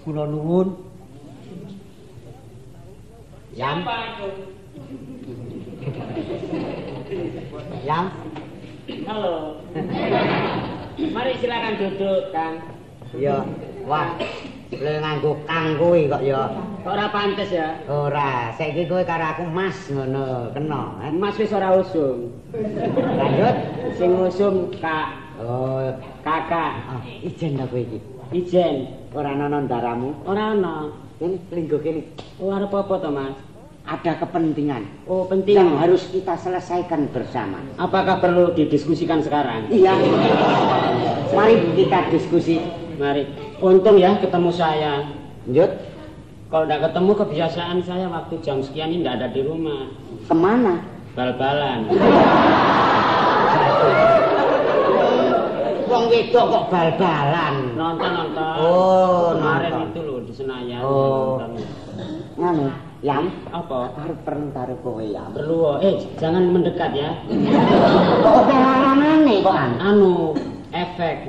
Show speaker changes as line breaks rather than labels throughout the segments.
Kula nuwun. Yam. Yam.
Halo. Mari silakan duduk, Kang.
Iya. Wah. Le nganggo Kang kuwi kok ya.
Ora pantes ya.
Ora, saiki kowe karo aku Mas ngono, kena.
Mas wis ora usum.
Lanjut,
Sing usum Kak.
oh,
Kakak.
ijen ta kowe iki.
Ijen.
Ora ana ndaramu.
Ora ana.
Kene linggo kene.
Oh, arep apa to, Mas?
Ada kepentingan
Oh, penting.
yang harus kita selesaikan bersama.
Apakah perlu didiskusikan sekarang?
Iya. Mari kita diskusi.
Mari. Untung ya ketemu saya.
Lanjut.
Kalau tidak ketemu kebiasaan saya waktu jam sekian ini tidak ada di rumah.
Kemana?
Bal-balan.
Wong wedok kok bal-balan.
Nonton.
Oh,
kemarin
nonton.
itu loh di Senayan.
Oh.
Nonton.
Nganu, Yam.
Apa?
Arep perlu karo kowe Yam.
Perlu. Jangan mendekat ya.
Kok pengalaman kok
Anu, efek.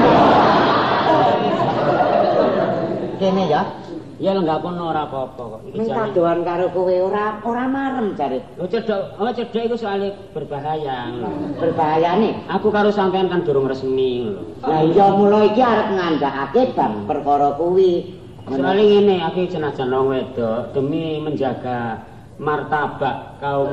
Kene ya.
Ya enggak kono ora apa-apa kok.
Ning kadohan karo kowe ora marem jare.
Oh cedhak iku soalnya berbahaya.
Berbahayane.
Aku karo sampean kan durung resmi lho.
Lah iya mula iki arep ngandhakake bab perkara kuwi.
Soalnya ngene, aku senajan wong wedok demi menjaga martabak kaum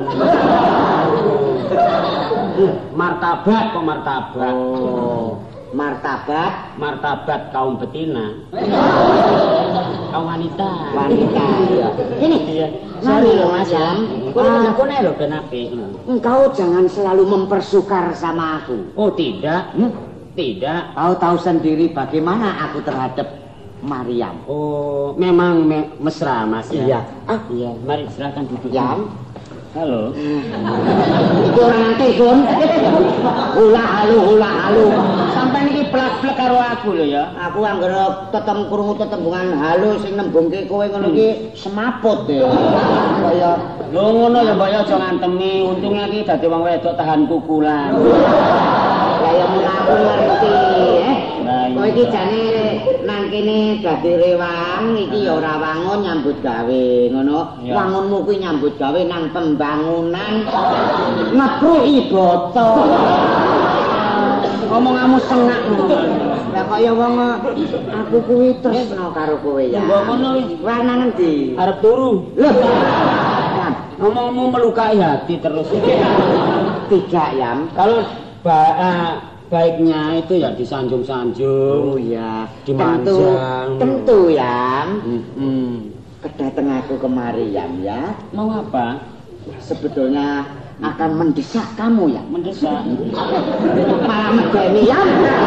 martabat kok martabak.
Oh,
martabat kaum betina. Kaum wanita.
Iya. Ini
Iya.
sorry
Sorry
loh
loh
Mas
Mas
Yam.
Aku nih loh kenapa?
Engkau jangan selalu mempersukar sama aku.
Oh tidak, tidak.
Kau tahu sendiri bagaimana aku terhadap Mariam.
Oh memang mesra Mas ya.
Iya.
Iya. Mari silakan duduk.
Yam.
Halo.
Itu orang telepon. Hula halu.
Sampai niki plak-plek karo aku lho ya.
Aku anggere krungu tetembungan halo sing nembungke kowe ngono iki semaput ya. Kaya
Lho ngono ya mbak ya aja ngantemi. Untungnya iki dadi wong wedok tahan kukulan.
kaya mun aku ngerti,
Nah,
Kowe iki jane nang kene dadi rewang iki ya ora wangun nyambut gawe ngono.
Ya.
Wangunmu kuwi nyambut gawe nang pembangunan ngepruki boto. Ngomonganmu sengak ngono. Lah kaya wong aku kuwi tresno karo kowe ya.
Mbok ngono
Wah nang endi?
arep turu.
Loh.
Ngomongmu melukai hati terus.
Tidak, Yam.
Kalau baiknya itu ya disanjung-sanjung.
Oh ya,
dimanjang.
Tentu, Yam.
Kedatang
aku kemari, Yam ya.
Mau apa?
Sebetulnya akan mendesak kamu, ya.
Mendesak.
Malah medeni, Yam.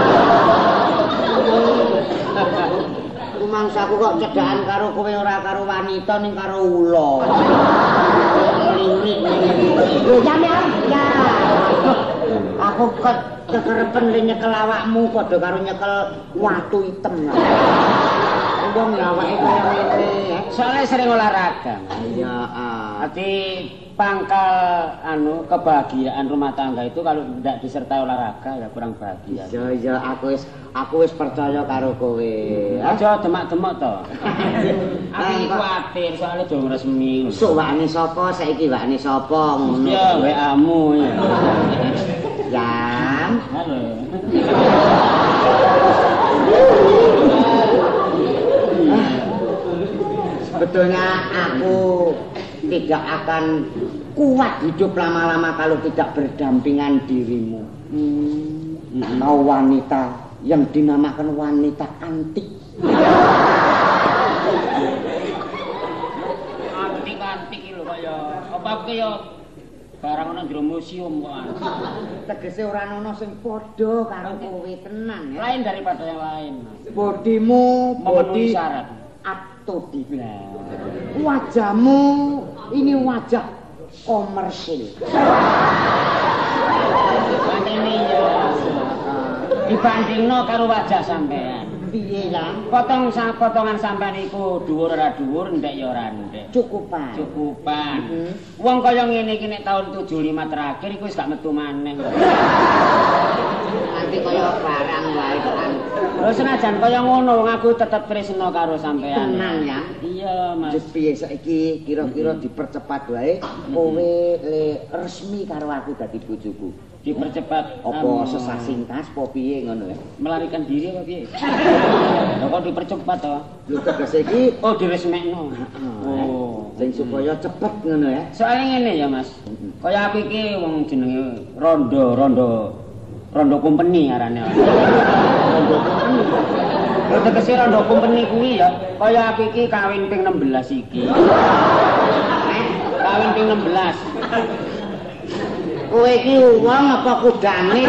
Mangsaku kok cedakan karo kowe ora karo wanita ning karo ula. Lho Yam ya. Aku kok kekerepen nyekel awakmu padha karo nyekel watu item. Wong awake kaya ngene ya.
Soalnya sering olahraga.
Iya,
Tapi pangkal kebahagiaan rumah tangga itu kalau tidak disertai olahraga ya kurang bahagia.
Iya, aku wis percaya karo kowe.
Aja demak-demak to. Aku iki kuwatir soalnya durung resmi.
Sok wakne sapa saiki wakne sapa ngono.
Ya WA-mu ya.
Yam.
Halo.
Sebetulnya aku tidak akan kuat hidup lama-lama kalau tidak berdampingan dirimu. Kau wanita yang dinamakan wanita antik.
Antik-antik lho kaya apa kaya barang ana jero museum kok.
Tegese ora ana sing padha karo kowe tenan ya.
Lain daripada yang lain.
Bodimu
Memenuhi syarat.
Atau dibilang wajahmu ini wajah komersil.
Ini dibandingno karo wajah sampean.
Piye ya?
Potongan sampean iku dhuwur ora dhuwur, ndek ya ora ndek.
Cukupan.
Cukupan. Wong kaya ngene iki nek taun 75 terakhir iku wis gak metu maneh.
Nanti kaya barang wae kan.
Lho senajan kaya ngono wong aku tetep tresna karo sampean.
Tenang ya.
Iya, Mas.
Wis piye saiki kira-kira dipercepat wae kowe le resmi karo aku dadi bojoku.
Dipercepat
Apa sesasingkas apa piye ngono ya?
melarikan diri apa piye? Lho kok dipercepat to?
Lho tegese iki
Diresmekno. Oh,
sing supaya cepet ngono ya.
soalnya ngene ya, Mas. Kaya aku iki wong jenenge rondo company arane.
Rondo company.
Lho tegese rondo company kuwi ya, kaya aku iki kawin ping 16 iki. Kawin ping 16.
Kowe iki wong apa kudane?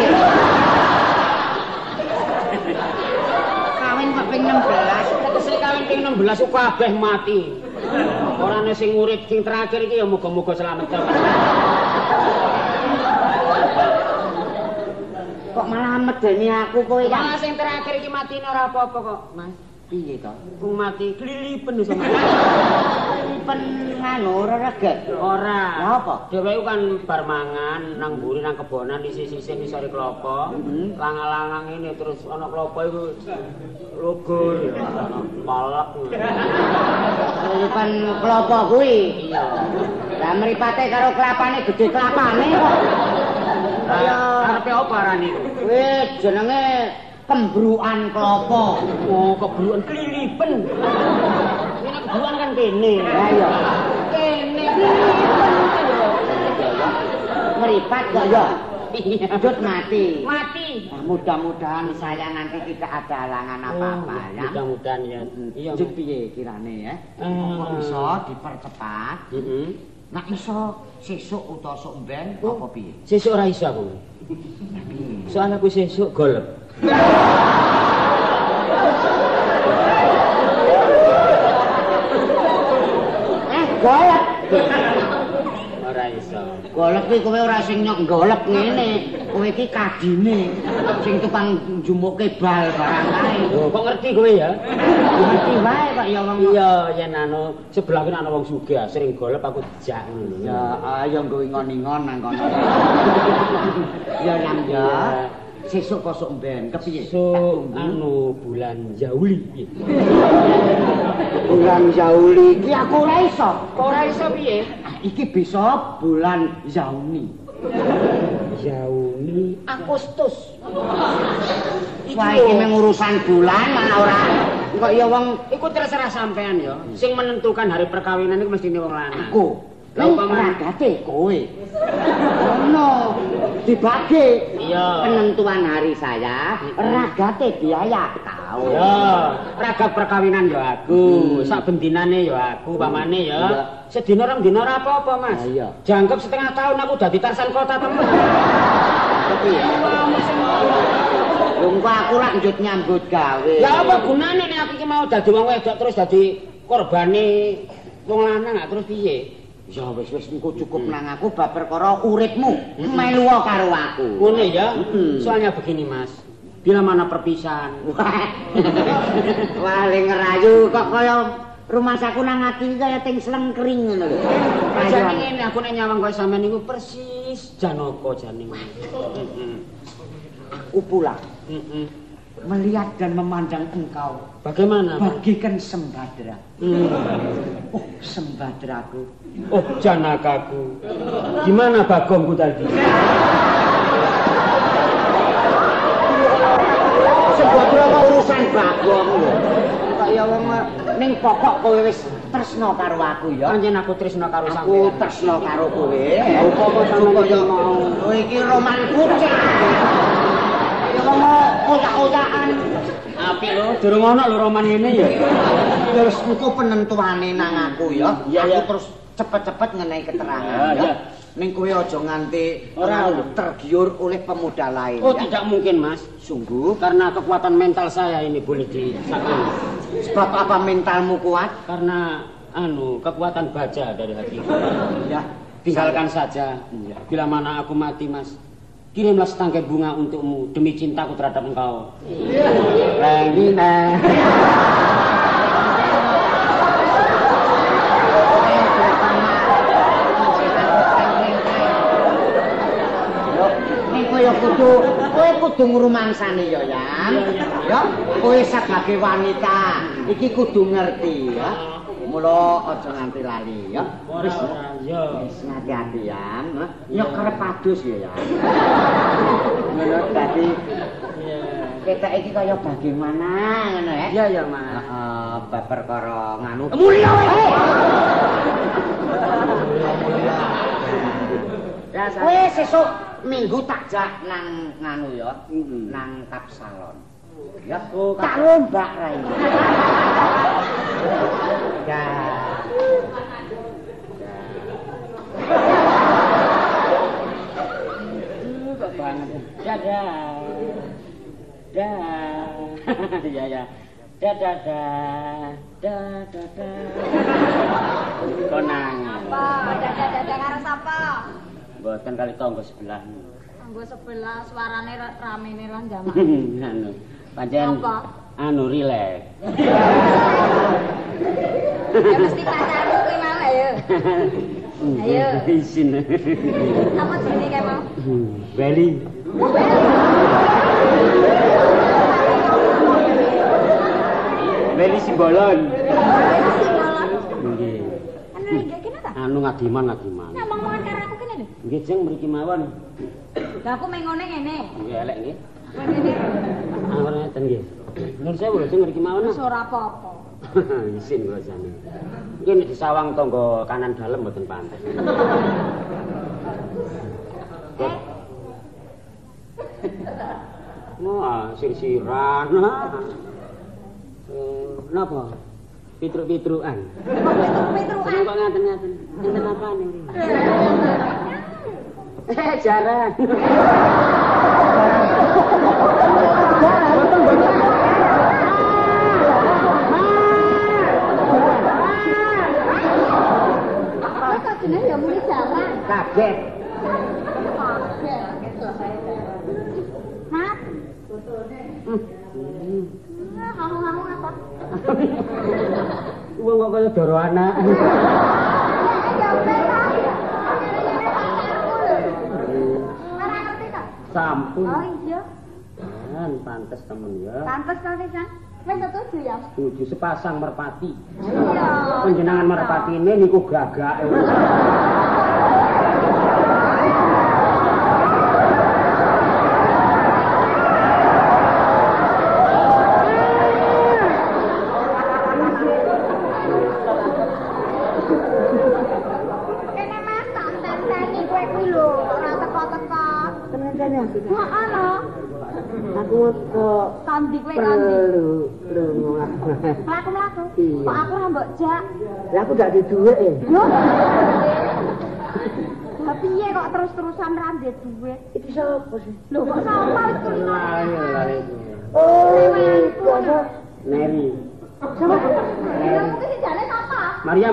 Kawin kok ping 16.
Tegese kawin ping 16 ku kabeh mati. Ora ana sing urip, sing terakhir iki ya muga-muga slamet.
Kok malah medeni aku kowe kan?
Malah sing terakhir iki matine ora apa-apa kok, Mas.
Piye to?
Wong mati glilipen sama.
Pen nganu ora reget.
Ora.
Lah apa?
Dheweke kan bar mangan nang mburi nang kebonan isi-isi nisore klopo. Langang-langang ini terus ana klopo iku lugur ya. Palak.
Pen klopo kuwi.
Iya.
Lah mripate karo kelapane gede kelapane kok. Kaya
Karepe apa arane iku?
kuwi jenenge kembruan klopo.
Oh, kebruan glilipen. Ini kebruan kan kene.
Lah iya.
Kene glilipen.
Meripat kok ya.
Iya.
Jut mati.
Mati.
Nah, mudah-mudahan saya nanti tidak ada halangan apa-apa ya.
Mudah-mudahan ya. Iya.
Jut piye kirane ya? Kok iso dipercepat?
Heeh.
Nak iso sesuk utawa sok mben apa piye?
Sesuk ora iso aku. Soalnya aku sesuk golep.
Golep.
Ora iso.
Golep iki kowe ora sing nyok golep ngene. Kowe iki kadine sing tukang njumukke bal barang kae.
Lho, kok ngerti kowe ya?
Ngerti wae kok ya wong.
Iya, yen sebelah kene ana wong sugih sering golep aku dijak ngono.
Ya ayo nggo ingon-ingon nang kono. Ya nang ya. Sesuk kosok mben kepiye?
So bulan Jauli.
Bulan Jauli iki aku ora iso.
Kok ora iso piye?
Iki bisa bulan Jauni.
Jauni Agustus.
Wah iki mengurusan bulan mana ora kok ya wong
Iku terserah sampean ya. Sing menentukan hari perkawinan iku mestine wong lanang.
aku. Lah ragate kowe. Ono dibagi.
Iya.
Penentuan hari saya, ragate biaya tahu.
Ya, ragap perkawinan ya aku, sak bendinane ya aku, pamane ya. Sedina rong dina ora apa-apa, Mas.
Iya.
Jangkep setengah tahun aku dadi Tarsan kota temen.
Tapi ya. Lho kok aku rak njut nyambut gawe.
Ya apa gunane nek aku iki mau dadi wong wedok terus dadi korbane wong lanang terus piye?
Ya wis engko cukup nang aku bab perkara uripmu melu karo aku.
Ngono ya. Soalnya begini, Mas. Bila mana perpisahan.
Wah, le ngerayu kok kaya rumah saku nang ati kaya ting slengkring ngono lho.
Jane ngene aku nek nyawang koyo sampean niku persis Janaka jane.
Aku pulang. Melihat dan memandang engkau.
Bagaimana?
Bagikan sembadra. Oh, sembadraku.
Oh, Janakaku. Gimana bagongku tadi?
Sembadra kok urusan bagong lho. Kaya wong ning pokok kowe wis tresna karo aku ya.
Pancen aku tresna karo sampean.
Aku tresna karo kowe.
Apa sampeyan mau?
Kowe iki roman kucing. Ya wong otak-otakan.
Apik lho, durung ana lho roman ngene ya.
Terus engko penentuane nang aku ya.
Iya,
Aku
ya.
terus cepet-cepet ngenai keterangan
Ya, ya.
Ning kowe aja nganti
Ora
tergiur oleh pemuda lain
Oh,
ya.
tidak mungkin, Mas.
Sungguh.
Karena kekuatan mental saya ini boleh disakiti.
Sebab apa mentalmu kuat?
Karena kekuatan baja dari hatiku.
Ya,
Tinggalkan saja. Bila mana aku mati, Mas. Kirimlah setangkai bunga untukmu demi cintaku terhadap engkau. Reng.
Kowe kudu ngrumangsani ya, Yan. Ya, kowe sebagai wanita iki kudu ngerti ya. Mula aja nganti lali ya. Wis hati-hati ya. Ya kerep padus ya. Ngono dadi ketek iki kaya bagaimana ngono ya.
Iya ya, Mas.
Heeh, bab perkara nganu.
Mulya kowe.
Kowe sesuk minggu tak jak nang nganu ya, nang Kapsalon. Ya, tak lombak rae. Ya. Kok banget. Dadah. Ya ya. Dadah. Konang.
Apa? Dadah karo sapa?
Mboten kali tangga sebelah.
Tangga sebelah suarane ramene lah jamak.
Anu, pancen anu rileks.
Ya mesti pacarmu kuwi mau ayo. Ayo.
Isin.
Apa jenenge kae mau?
Beli. Beli Simbolon. Nggih.
Anu nggih kene ta?
Anu ngadiman.
Ngomong-ngomongan karo aku kene lho.
Nggih, Jeng mriki mawon.
Lah aku mengone ngene.
Nggih, elek nggih.
Ngene.
Angger ngeten nggih. Nur sewu lho Jeng mriki mawon.
Wis ora apa-apa.
Isin kula jane. Iki nek disawang tangga kanan dalem mboten pantes. Wah, sir-siran. Napa? Pitruk-pitrukan.
Pitruk-pitrukan.
Kok ngaten-ngaten. Enten apane iki? Jarang.
Kok jenenge ya muni jarang.
Kaget.
Mat. Ngomong apa?
Wong kok kaya doro anak. Sampun.
Oh iya.
Kan pantes temen ya.
Pantes kok San. Wis setuju ya.
Setuju sepasang merpati.
Iya.
Panjenengan merpati ini niku gagake.
Kene Mas tak tenteni kowe kuwi lho, ora teko-teko.
Tenan ya.
Heeh lho.
Aku kok
Kandi kowe kandi.
lunga.
Mlaku-mlaku.
Iya.
Kok aku ora mbok jak.
Lah aku gak di duit e.
Lho. Lah piye kok terus-terusan ra ndek duit?
Iki sapa sih?
Lho kok sapa wis tulisane?
Oh, iki
Neri.
Sapa? Lah mungkin si jane sapa?
Maryam.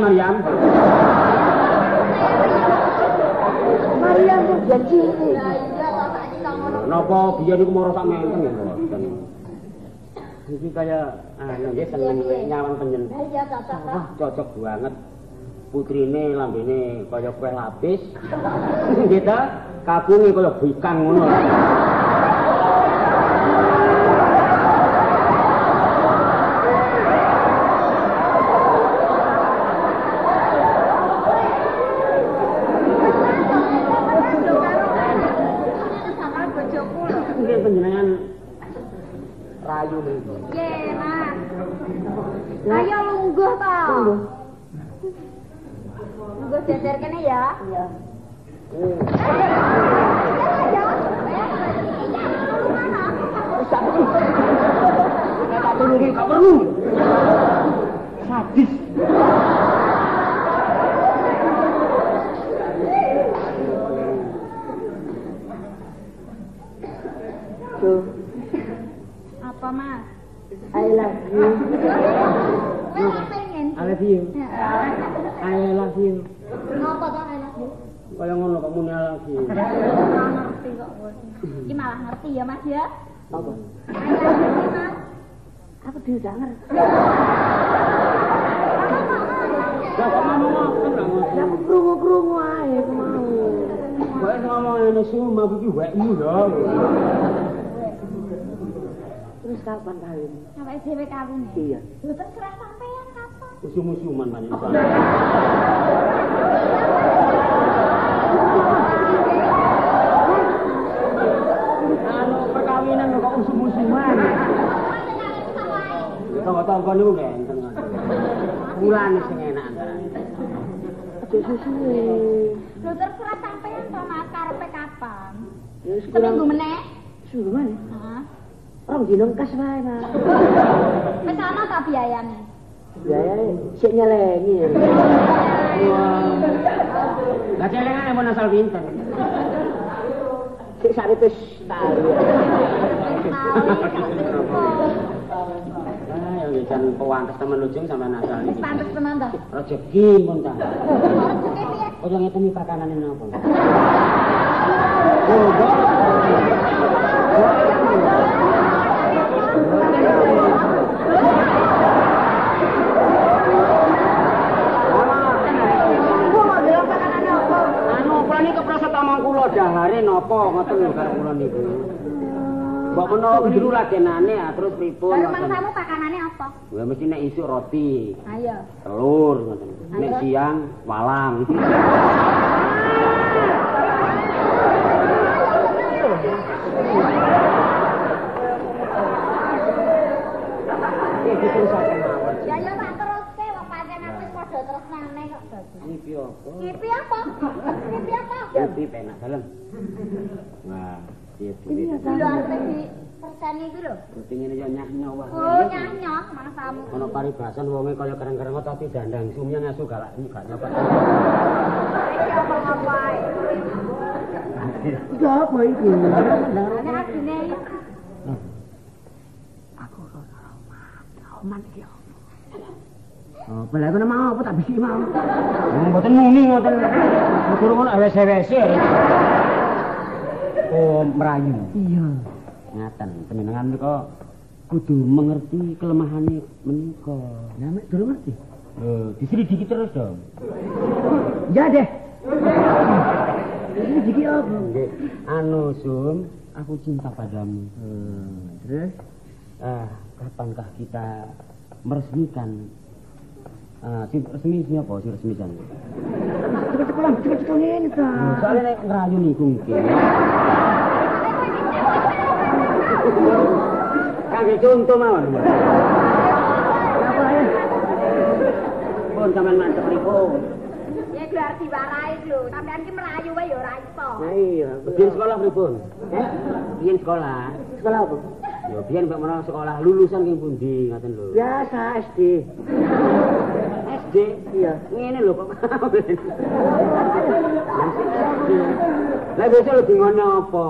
Maria kok janji.
Lah iya kok saiki kok ngono.
Napa biyen niku moro sak menteng ya, mboten. Iki kaya anu nggih seneng nyawang penyen.
Lah iya cocok to.
Wah, cocok banget. Putrine lambene kaya kue lapis. Nggih ta? Kabunge kaya bikang ngono. Nggih panjenengan rayu niku.
Nggih, Mas. Ayo lungguh to. Lungguh jejer kene ya. Iya.
Gak perlu. Sadis.
Apa, Mas?
I love you.
Kowe ora pengen.
I love you. I love you.
Ngapa to I love you?
Kaya ngono kok muni lagi.
Ngerti kok. Iki malah ngerti ya, Mas ya.
Apa? Aku dhewe gak ngerti.
Lah kok ngomong apa nang ngono?
Aku krungu-krungu ae aku mau.
Kowe ngomong ngene sum aku iki wekmu lho.
Terus kapan kawin?
Sampai dhewe kawin.
Iya.
Lho terserah sampean kapan.
Usum-usuman panen. Anu perkawinan kok usum-usuman. Tangga-tangga niku genten. Bulan sing enak antarane.
Aja susuwe.
Lho terserah sampean to Mas karepe kapan.
Ya wis
Seminggu meneh.
Seminggu meneh.
Heeh.
Rong dino kas wae, Mas.
Wis ana ta biayane?
Biayae sik nyelengi.
Lah celengane mun asal pinten.
Sik saripe setahun.
Ah ya jan pewantes temen lujeng sampean asal
Wis
iki.
pantes tenan to.
Rezeki mun ta.
Rezeki piye?
Kaya ngeten iki pakanane napa? Anu kula niki keprosot omong kula dahare napa ngoten lho karo kula niku. Mbok menawa keliru ladenane terus pripun?
Lah mangsamu pakanane apa?
Ya mesti nek isuk roti,
Ayo.
telur ngoten. Nek siang walang.
Ya ya tak teruske wong pancen aku wis padha tresnane kok dadi.
Iki apa?
Kipi apa? Kipi apa?
Kipi penak dalem. Wah, kipi.
Lho arep di persen iki lho.
Dadi ngene yo nyah-nyah wae.
Oh nyah-nyah mangsamu.
Ono paribasan wonge kaya kereng-kereng tapi dandang sumnya ngasu galak gak nyoba.
Iki apa wae.
Iki apa iki?
Ane adine iki.
Aku ora oman iki.
Oh, bela kena mau apa tak bisik mau. Mboten muni ngoten. Durung ono wes-wese. Oh, merayu.
Iya.
Ngaten, panjenengan menika kudu mengerti kelemahane menika.
Lah mek durung ngerti.
Lho, diselidiki terus dong.
Ya deh. Ini iki apa?
Nggih. Anu, Sum, aku cinta padamu.
Terus
Kapankah kita meresmikan si resmi apa? Si resmi jan.
Cepet-cepet ngene ta.
Soale nek ngrayu niku nggih. Kangge contoh mawon.
Apa ya?
Pun sampean mantep pripun?
Ya gelar diwarai lho, sampean ki melayu wae ya ora iso.
Nah iya.
Biyen sekolah pripun? Biyen sekolah.
Sekolah apa?
Ya biyen mek menawa sekolah lulusan king pundi ngoten lho.
Biasa SD.
SD.
Iya.
Ngene lho kok. Lah biasa lebih ngono apa?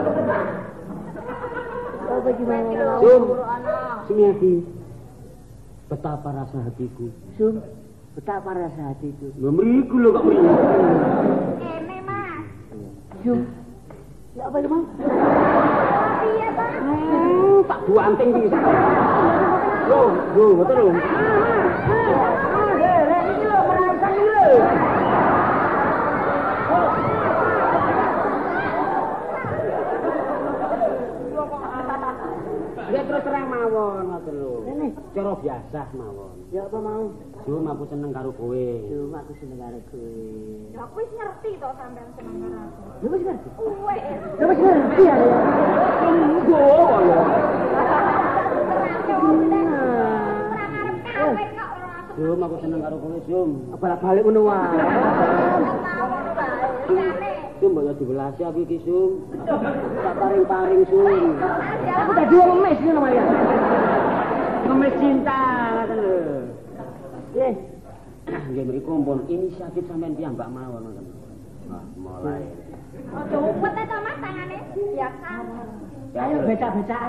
Apa gimana?
Sum. Sumiati. Betapa rasa hatiku.
Sum, betapa rasa hatiku.
Lho mriku lho kok mriku.
Kene Mas.
Sum. Ya apa itu, Bang?
Piye ta?
Tak buanting iki. Lho, ngoten lho.
Iki lho merayakan iki lho.
Ya terus terang mawon ngoten lho.
Ini.
Cara biasa mawon.
Ya apa mau?
Jum aku seneng karo kowe.
Cuma aku seneng karo kowe.
Ya aku wis ngerti to sampean seneng karo aku.
Ya wis ngerti.
Wes.
Ya wis ngerti ya.
Tunggu ya. Jum aku seneng karo kowe, Jum.
Balik-balik ngono wae.
Jum mbok dibelasi aku iki, Jum. Tak paring-paring, Jum.
Aku tadi ngemis ngono wae.
Ngemis cinta ngoten lho.
Nggih.
Nggih mriku pun inisiatif sampean piyambak mawon ngoten. Wah, mulai.
Aduh, upet to Mas tangane. Biasa.
Ayo becak-becakan.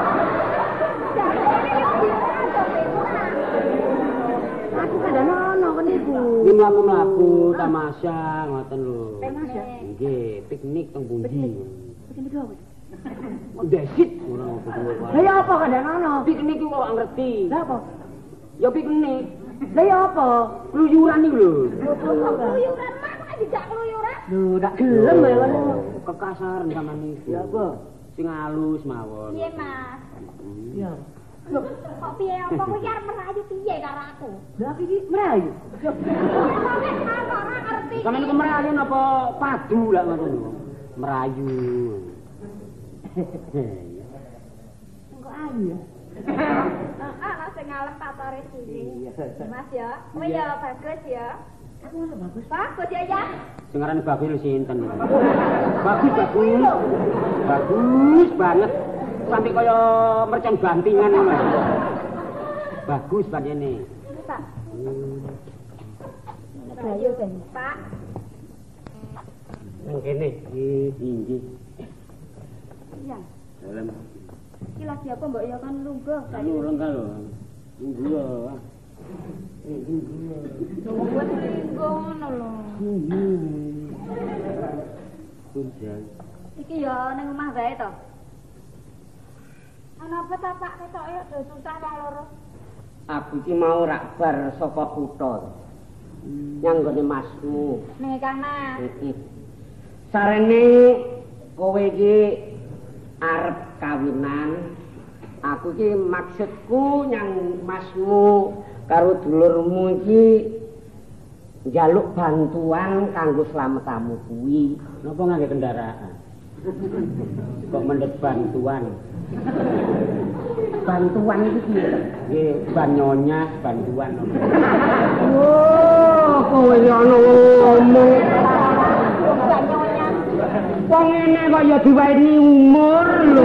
Aku kadang ono napa niku?
Nggih mlaku-mlaku tamasya ngoten lho.
Tamasya?
Nggih, piknik teng pundi.
Piknik apa?
Ndesit ngono berdua.
Lah ya apa kadang ono?
Piknik ku kok ngerti.
Lah apa?
Ya piknik.
Lah ya apa?
Keluyuran iki lho.
Keluyuran mah kok dijak keluyuran.
Lho, ndak gelem ya ngono.
Kekasaran sama niku.
Ya apa?
Sing halus mawon.
Piye, Mas?
Ya.
Loh, kok piye apa kowe arep merayu piye karo aku?
Lah iki merayu.
Kok ora ngerti.
Sampeyan niku merayu napa padu lah ngoten lho. Merayu.
Engko ayu ya. Ana sing ngalem patore sini. Mas ya. Kowe ya bagus ya.
Aku ora bagus.
Bagus ya ya.
Sing aran Babil sinten? Bagus bagus. Bagus banget. Sampai kaya mercon bantingan ngono. Bagus panjene.
Pak. Ayo ben, Pak.
Nang kene. Inggih.
Iya.
Dalam
Iki lagi apa mbok ya kan lungguh.
kayu renggal lho. Iya.
Wes linggo ngono lho.
Hujan.
Iki ya ning omah wae to. Ana apa ta Pak ketoke do susah wong loro.
Aku iki mau rak bar saka kutha. Nyanggone masmu.
Ning Kang Mas.
Sarene kowe iki arep kawinan. Aku iki maksudku nyang masmu karo dulurmu iki njaluk bantuan kanggo slametamu kuwi. Napa ngangge kendaraan? Kok mendhet bantuan? Bantuan iki piye? Nggih, ban nyonyas, bantuan. Oh, kowe ya ono ngomong. Wong ngene kok ya diweni umur lho.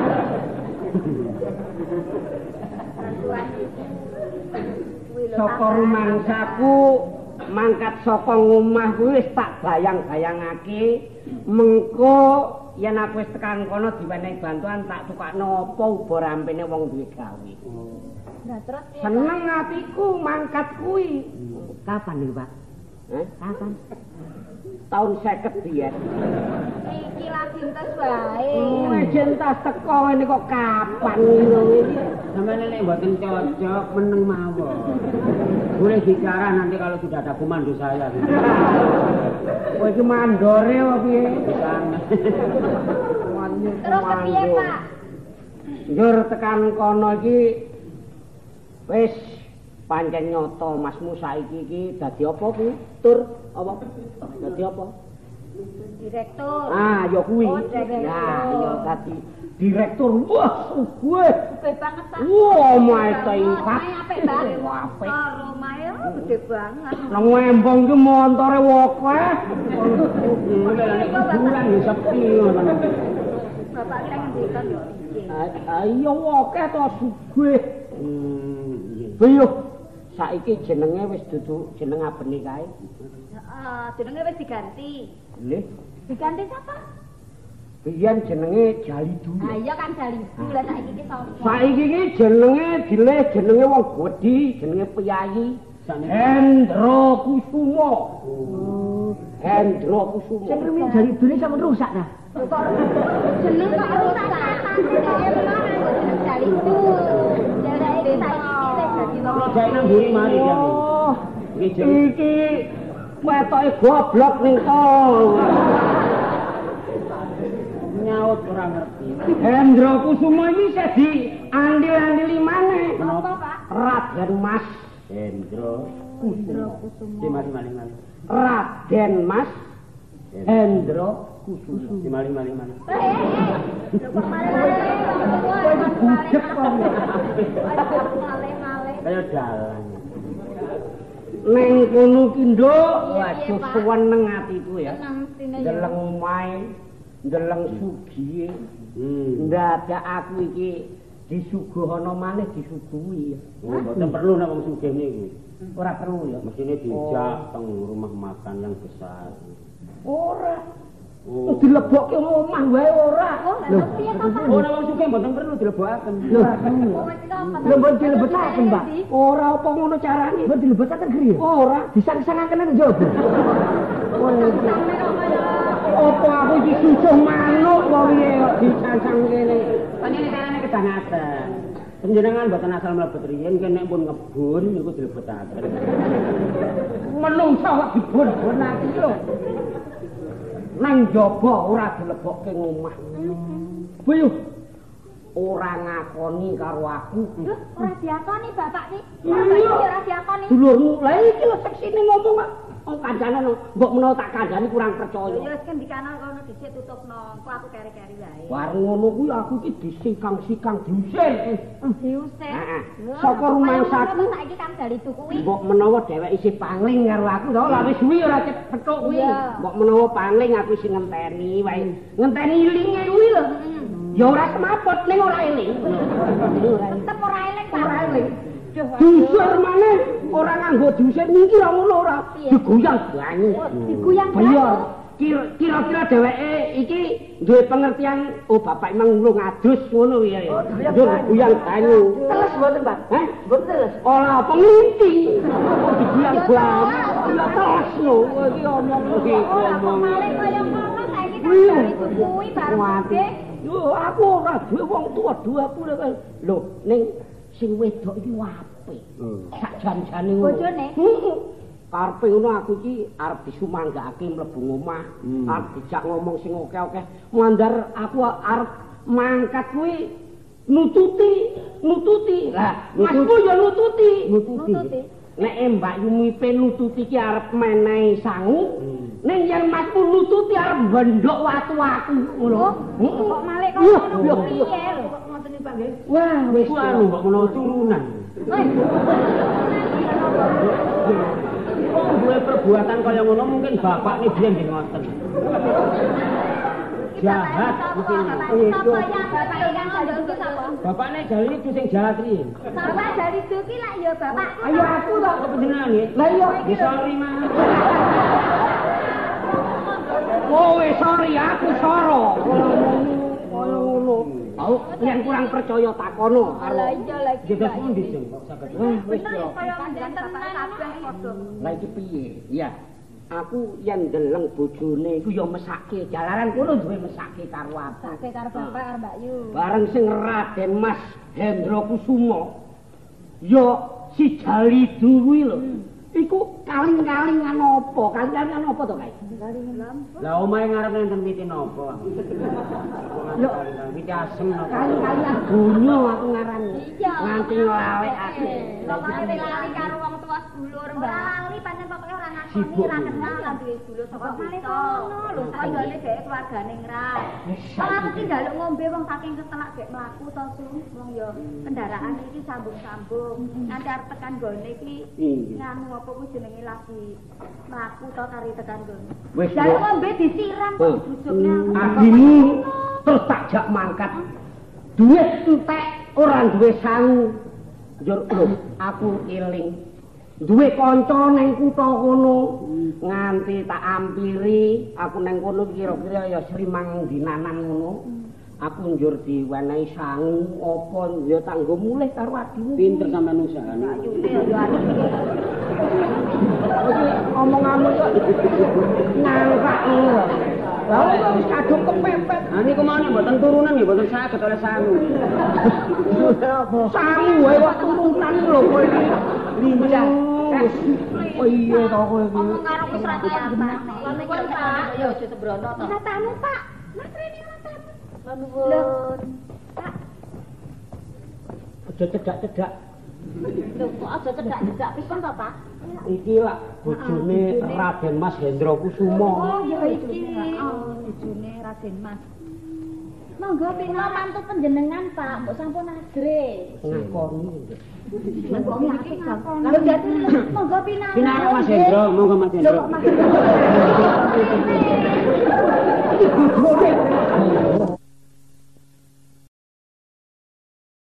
Saka rumangsaku mangkat saka ngomah kuwi wis tak bayang-bayangake mengko yen aku wis tekan kono diwenehi bantuan tak tukakno apa uba rampene wong duwe gawe.
Nah terus
Seneng atiku mangkat kuwi. Kapan iki, Pak? Kapan? Tahun 50 biyen.
iki lagi entes wae.
Jentas teko ini kok kapan ngono. Sampeyan nek mboten cocok meneng mawon. Boleh bicara nanti kalau sudah ada komando saya. Kowe iki mandore apa piye?
Terus kepiye, Pak?
Njur tekan kono iki wis pancen nyoto masmu saiki iki dadi apa kuwi? Tur apa? Dadi apa?
Direktur.
Ah, ya kuwi.
Oh, direktur.
Nah, ya dadi direktur. Wah, suwe.
Gede banget ta.
Wah, omahe tingkat.
Apik banget.
Apik.
Omahe gede banget.
Nang Embong ki montore akeh. Bulan ya sepi ngono.
Bapak kita ngendikan yo iki.
Ayo akeh to sugih. Ayo. Saiki jenenge wis dudu jeneng abene kae.
Heeh, jenenge wis diganti.
Nggih.
Diganti siapa?
Biyen jenenge Jalidu.
Ah iya kan Jalidu. Lah saiki iki sapa?
Saiki iki jenenge dileh jenenge wong gedhi, jenenge Piyayi Hendro Kusumo. Hendro Kusumo.
Sing rumiyin Jalidune sampun rusak ta?
Kok jeneng kok rusak Jalidu. Jadi saiki iki dadi
Jek nang mburi mari ya. Iki wetoke goblok ning to. Nyaut ora ngerti. Hendro Kusumo iki isih diandil-andili maneh.
Napa, Pak?
Raden Mas Hendro Kusumo. Dimali-mali. Raden Mas Hendro Kusumo. Dimali-mali.
Kok malah
Bujet kok.
male-male.
Kaya dalan. Neng kono ki nduk, waduh suweneng atiku ya. Ndeleng omahe, ndeleng sugihe. Ndadak aku iki disuguhana malih disuguhi ya. Oh, mboten perlu nek wong sugih niku. Ora perlu ya. Mesine dijak teng rumah makan yang besar. Ora. Dilebokke omah wae ora.
Lho, piye to, Pak?
Ora wong sugih mboten perlu dilebokaken.
Lho, mbok dilebetaken, Pak. Ora apa ngono carane. Mbok dilebetaken griya. Ora, disang-sangaken nang njaba. Apa aku iki susuh manuk kok piye kok disang-sang kene.
Panjenengan carane kedah ngaten. Panjenengan mboten asal mlebet riyen nek pun ngebun niku dilebetaken.
Menungsa kok dibon-bonake iki lho. Nang njaba ora dilebokke ngomah. Buyuh. Ora ngakoni karo aku.
Duh, ora diakoni bapak iki. Bapak iki ora diakoni.
Dulurmu, lha iki lho seksine ngomong kok. Kancane mbok menawa tak kandhani kurang percaya.
Ya wis kendikana kono dhisik tutupno. Kok aku keri-keri wae.
Warung ngono kuwi aku iki disikang-sikang diusir.
Diusir.
Heeh. Saka rumangsaku
saiki Kang Dali tukuwi.
mbok menawa dhewek isih pangling karo aku to, lha wis suwi ora petuk kuwi. Mbok menawa pangling aku sing ngenteni wae. Ngenteni ilinge kuwi lho. Ya ora semaput ning ora eling.
Tetep ora eling, Pak.
Ora eling. Diusir maneh ora nganggo diusir niki ra ngono ora. Digoyang banyu.
Digoyang
banyu. Kira-kira dheweke iki duwe pengertian bapak emang ulung adus ngono ya. Digoyang banyu.
Teles mboten, Pak?
Hah?
Mboten teles.
Ora penginti. Digoyang banyu. Ya teles lho. Iki omong iki omong.
Malah kaya ngono saiki Kang Dali tukuwi bareng.
Yo aku ora duwe wong tua duaku lho ning sing wedok iki apik. Sak jan-jane ngono.
Bojone?
Karepe ngono aku iki arep disumanggake mlebu omah, arep dijak ngomong sing akeh-akeh. Mandar aku arep mangkat kuwi nututi. Lah, masku ya nututi. Nek Mbak Yumipe nututi ki arep menehi sangu, ning yen masku nututi arep bendok watu aku ngono.
Kok malih kok ngono piye lho? Kok ngoten iki, Pak nggih?
Wah, wis
Anu mbok menawa turunan. Wong duwe perbuatan kaya ngono mungkin bapakne biyen nggih ngoten. Jahat mungkin.
Sapa ya bapak ingkang ndol ki sapa?
Bapakne jali itu sing jahat iki.
Sapa dari duki lak ya bapak.
Ayo aku to
Kepenjenengan nggih.
Lah iya,
Nggih sorry mah.
kowe sorry aku soro. Kaya ngono. Aku yen kurang percaya takono karo.
Lah iya lagi.
Jelas pundi sing kok saged.
Wis
Bener
yo.
kaya njenengan kabeh padha.
Lah iki piye? Iya. Aku yen ndeleng bojone iku ya mesake jalaran kono duwe mesake karo aku.
Sake karo bapak karo Mbak Yu.
Bareng sing Raden Mas Hendra Kusuma. Ya si Jalidu kuwi lho. Iku kaling-kalingan apa? Kaling-kalingan apa to, Kae?
Lah omahe ngarep nenten witi napa?
Lho,
witi asem napa?
kaling-kalingan donya aku ngarani.
Iya.
Nganti nglawekake.
Kok nganti lali karo wong tua sedulur, Mbak. Lali pancen pokoke ora ngakoni, ora kenal lan duwe sedulur saka malih kono lho. Kandhane dhek keluargane ngras. Kalau aku ki njaluk ngombe wong saking ketelak dhek mlaku to wong ya kendaraan iki sambung-sambung. Nanti arep tekan gone iki nganu apa kuwi jenenge lagi mlaku to kari tekan gone.
Wis
Njaluk ngombe disiram kok busukne.
Adimu terus tak jak mangkat. Duit entek ora duwe sangu. Njur lho, aku eling. Duwe kanca ning kutha kono. Nganti tak ampiri, aku ning kono kira-kira ya srimang dinanan ngono. Aku njur diwenehi sangu apa ya tanggo mulih karo adimu.
Pinter sampean usahane.
Omonganmu kok ngangkat ngono. Lah kok wis kadung kepepet.
Ah niku mau mboten turunan nggih mboten saged oleh sangu.
Sangu wae kok turunan lho kowe iki. Lincah. Oh iya to kowe iki.
Ngomong karo wis ra kaya apane. Lan niku Pak, ya aja sembrono to. Ana tamu, Pak. Mas Rene ana tamu. Nuwun. Pak,
Aja cedak-cedak.
lho kok aja cedak-cedak pisan to, Pak?
Iki lak bojone Raden Mas Hendra Kusuma.
Oh, ya iki. Bojone Raden Mas. Monggo pina mantu panjenengan, Pak. Mbok sampun ajre.
Ngakoni.
Monggo iki ngakon. Lah dadi monggo pina.
Pinarak Mas Hendra, monggo Mas Hendra.